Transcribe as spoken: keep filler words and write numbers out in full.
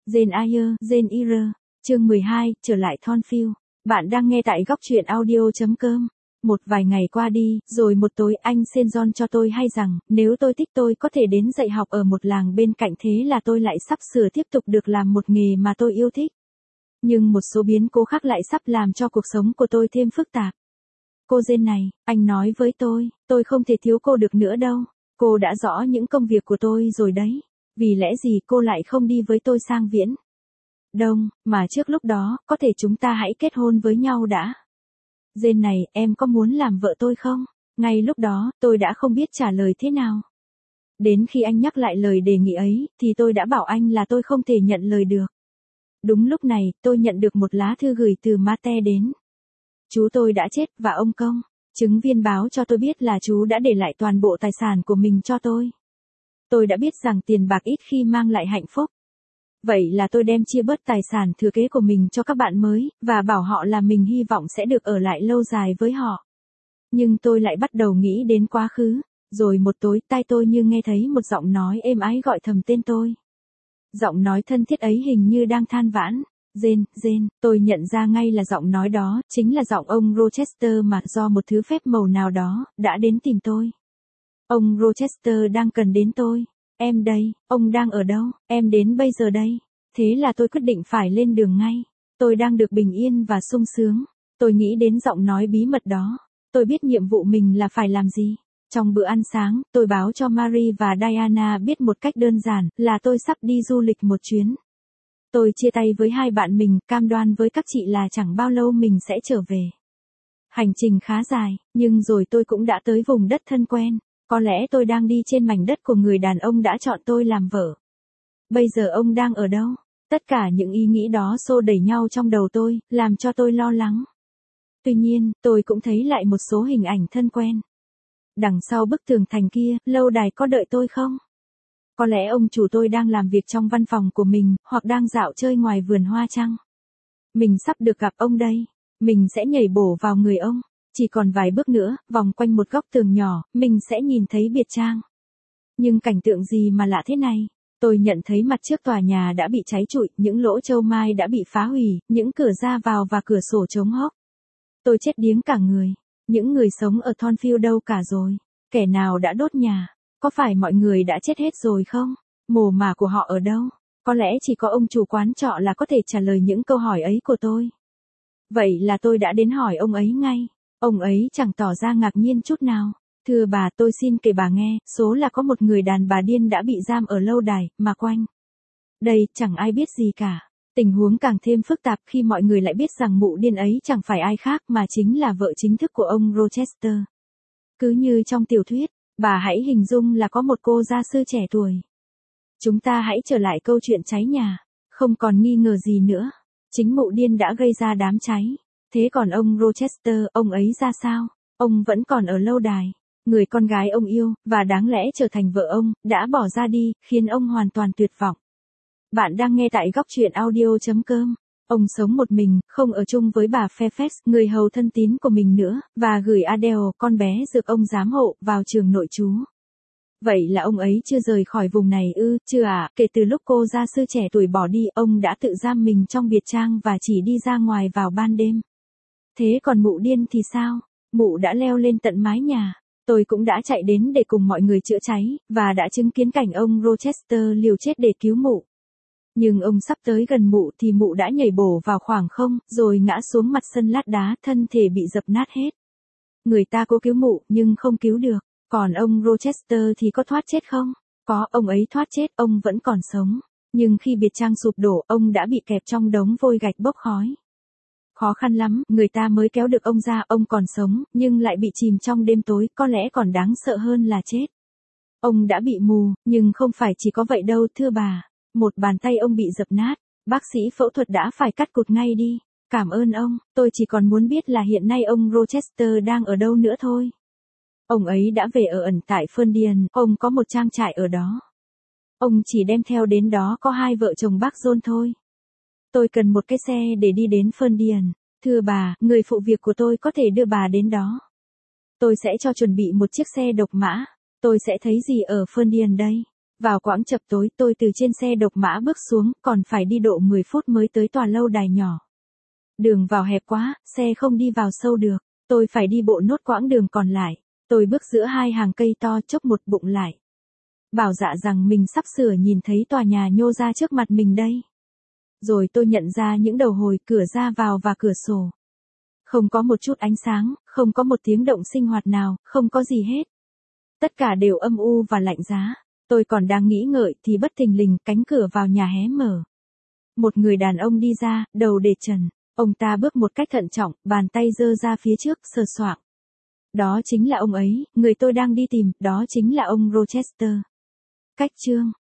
Jane Eyre, Jane Eyre, chương mười hai, trở lại Thornfield. Bạn đang nghe tại góc truyện audio.com. Một vài ngày qua đi, rồi một tối anh Saint John cho tôi hay rằng, nếu tôi thích tôi có thể đến dạy học ở một làng bên cạnh, thế là tôi lại sắp sửa tiếp tục được làm một nghề mà tôi yêu thích. Nhưng một số biến cố khác lại sắp làm cho cuộc sống của tôi thêm phức tạp. Cô Jane này, anh nói với tôi, tôi không thể thiếu cô được nữa đâu. Cô đã rõ những công việc của tôi rồi đấy. Vì lẽ gì cô lại không đi với tôi sang Viễn Đông, mà trước lúc đó, có thể chúng ta hãy kết hôn với nhau đã. Jane này, em có muốn làm vợ tôi không? Ngay lúc đó, tôi đã không biết trả lời thế nào. Đến khi anh nhắc lại lời đề nghị ấy, thì tôi đã bảo anh là tôi không thể nhận lời được. Đúng lúc này, tôi nhận được một lá thư gửi từ Mate đến. Chú tôi đã chết, và ông công chứng viên báo cho tôi biết là chú đã để lại toàn bộ tài sản của mình cho tôi. Tôi đã biết rằng tiền bạc ít khi mang lại hạnh phúc. Vậy là tôi đem chia bớt tài sản thừa kế của mình cho các bạn mới, và bảo họ là mình hy vọng sẽ được ở lại lâu dài với họ. Nhưng tôi lại bắt đầu nghĩ đến quá khứ. Rồi một tối, tai tôi như nghe thấy một giọng nói êm ái gọi thầm tên tôi. Giọng nói thân thiết ấy hình như đang than vãn. Jane, Jane, tôi nhận ra ngay là giọng nói đó, chính là giọng ông Rochester mà do một thứ phép màu nào đó, đã đến tìm tôi. Ông Rochester đang cần đến tôi. Em đây, ông đang ở đâu? Em đến bây giờ đây. Thế là tôi quyết định phải lên đường ngay. Tôi đang được bình yên và sung sướng. Tôi nghĩ đến giọng nói bí mật đó. Tôi biết nhiệm vụ mình là phải làm gì. Trong bữa ăn sáng, tôi báo cho Marie và Diana biết một cách đơn giản là tôi sắp đi du lịch một chuyến. Tôi chia tay với hai bạn mình, cam đoan với các chị là chẳng bao lâu mình sẽ trở về. Hành trình khá dài, nhưng rồi tôi cũng đã tới vùng đất thân quen. Có lẽ tôi đang đi trên mảnh đất của người đàn ông đã chọn tôi làm vợ. Bây giờ ông đang ở đâu? Tất cả những ý nghĩ đó xô đẩy nhau trong đầu tôi, làm cho tôi lo lắng. Tuy nhiên, tôi cũng thấy lại một số hình ảnh thân quen. Đằng sau bức tường thành kia, lâu đài có đợi tôi không? Có lẽ ông chủ tôi đang làm việc trong văn phòng của mình, hoặc đang dạo chơi ngoài vườn hoa chăng? Mình sắp được gặp ông đây. Mình sẽ nhảy bổ vào người ông. Chỉ còn vài bước nữa, vòng quanh một góc tường nhỏ, mình sẽ nhìn thấy biệt trang. Nhưng cảnh tượng gì mà lạ thế này? Tôi nhận thấy mặt trước tòa nhà đã bị cháy trụi, những lỗ châu mai đã bị phá hủy, những cửa ra vào và cửa sổ trống hốc. Tôi chết điếng cả người. Những người sống ở Thornfield đâu cả rồi? Kẻ nào đã đốt nhà? Có phải mọi người đã chết hết rồi không? Mồ mả của họ ở đâu? Có lẽ chỉ có ông chủ quán trọ là có thể trả lời những câu hỏi ấy của tôi. Vậy là tôi đã đến hỏi ông ấy ngay. Ông ấy chẳng tỏ ra ngạc nhiên chút nào. Thưa bà, tôi xin kể bà nghe, số là có một người đàn bà điên đã bị giam ở lâu đài, mà quanh đây, chẳng ai biết gì cả. Tình huống càng thêm phức tạp khi mọi người lại biết rằng mụ điên ấy chẳng phải ai khác mà chính là vợ chính thức của ông Rochester. Cứ như trong tiểu thuyết, bà hãy hình dung là có một cô gia sư trẻ tuổi. Chúng ta hãy trở lại câu chuyện cháy nhà. Không còn nghi ngờ gì nữa. Chính mụ điên đã gây ra đám cháy. Thế còn ông Rochester, ông ấy ra sao? Ông vẫn còn ở lâu đài. Người con gái ông yêu, và đáng lẽ trở thành vợ ông, đã bỏ ra đi, khiến ông hoàn toàn tuyệt vọng. Bạn đang nghe tại góc truyện audio.com. Ông sống một mình, không ở chung với bà Fairfax, người hầu thân tín của mình nữa, và gửi Adele, con bé dược ông giám hộ, vào trường nội trú. Vậy là ông ấy chưa rời khỏi vùng này ư? Chưa à, kể từ lúc cô gia sư trẻ tuổi bỏ đi, ông đã tự giam mình trong biệt trang và chỉ đi ra ngoài vào ban đêm. Thế còn mụ điên thì sao? Mụ đã leo lên tận mái nhà. Tôi cũng đã chạy đến để cùng mọi người chữa cháy, và đã chứng kiến cảnh ông Rochester liều chết để cứu mụ. Nhưng ông sắp tới gần mụ thì mụ đã nhảy bổ vào khoảng không, rồi ngã xuống mặt sân lát đá, thân thể bị dập nát hết. Người ta cố cứu mụ, nhưng không cứu được. Còn ông Rochester thì có thoát chết không? Có, ông ấy thoát chết, ông vẫn còn sống. Nhưng khi biệt trang sụp đổ, ông đã bị kẹp trong đống vôi gạch bốc khói. Khó khăn lắm, người ta mới kéo được ông ra, ông còn sống, nhưng lại bị chìm trong đêm tối, có lẽ còn đáng sợ hơn là chết. Ông đã bị mù, nhưng không phải chỉ có vậy đâu thưa bà. Một bàn tay ông bị dập nát, bác sĩ phẫu thuật đã phải cắt cụt ngay đi. Cảm ơn ông, tôi chỉ còn muốn biết là hiện nay ông Rochester đang ở đâu nữa thôi. Ông ấy đã về ở ẩn tại Ferndean, ông có một trang trại ở đó. Ông chỉ đem theo đến đó có hai vợ chồng bác John thôi. Tôi cần một cái xe để đi đến Ferndean. Thưa bà, người phụ việc của tôi có thể đưa bà đến đó. Tôi sẽ cho chuẩn bị một chiếc xe độc mã. Tôi sẽ thấy gì ở Ferndean đây? Vào quãng chập tối tôi từ trên xe độc mã bước xuống, còn phải đi độ mười phút mới tới tòa lâu đài nhỏ. Đường vào hẹp quá, xe không đi vào sâu được, tôi phải đi bộ nốt quãng đường còn lại. Tôi bước giữa hai hàng cây to chốc một bụng lại. Bảo dạ rằng mình sắp sửa nhìn thấy tòa nhà nhô ra trước mặt mình đây. Rồi tôi nhận ra những đầu hồi, cửa ra vào và cửa sổ. Không có một chút ánh sáng, không có một tiếng động sinh hoạt nào, không có gì hết. Tất cả đều âm u và lạnh giá. Tôi còn đang nghĩ ngợi thì bất thình lình cánh cửa vào nhà hé mở. Một người đàn ông đi ra, đầu để trần. Ông ta bước một cách thận trọng, bàn tay giơ ra phía trước, sờ soạng. Đó chính là ông ấy, người tôi đang đi tìm, đó chính là ông Rochester. Cách chương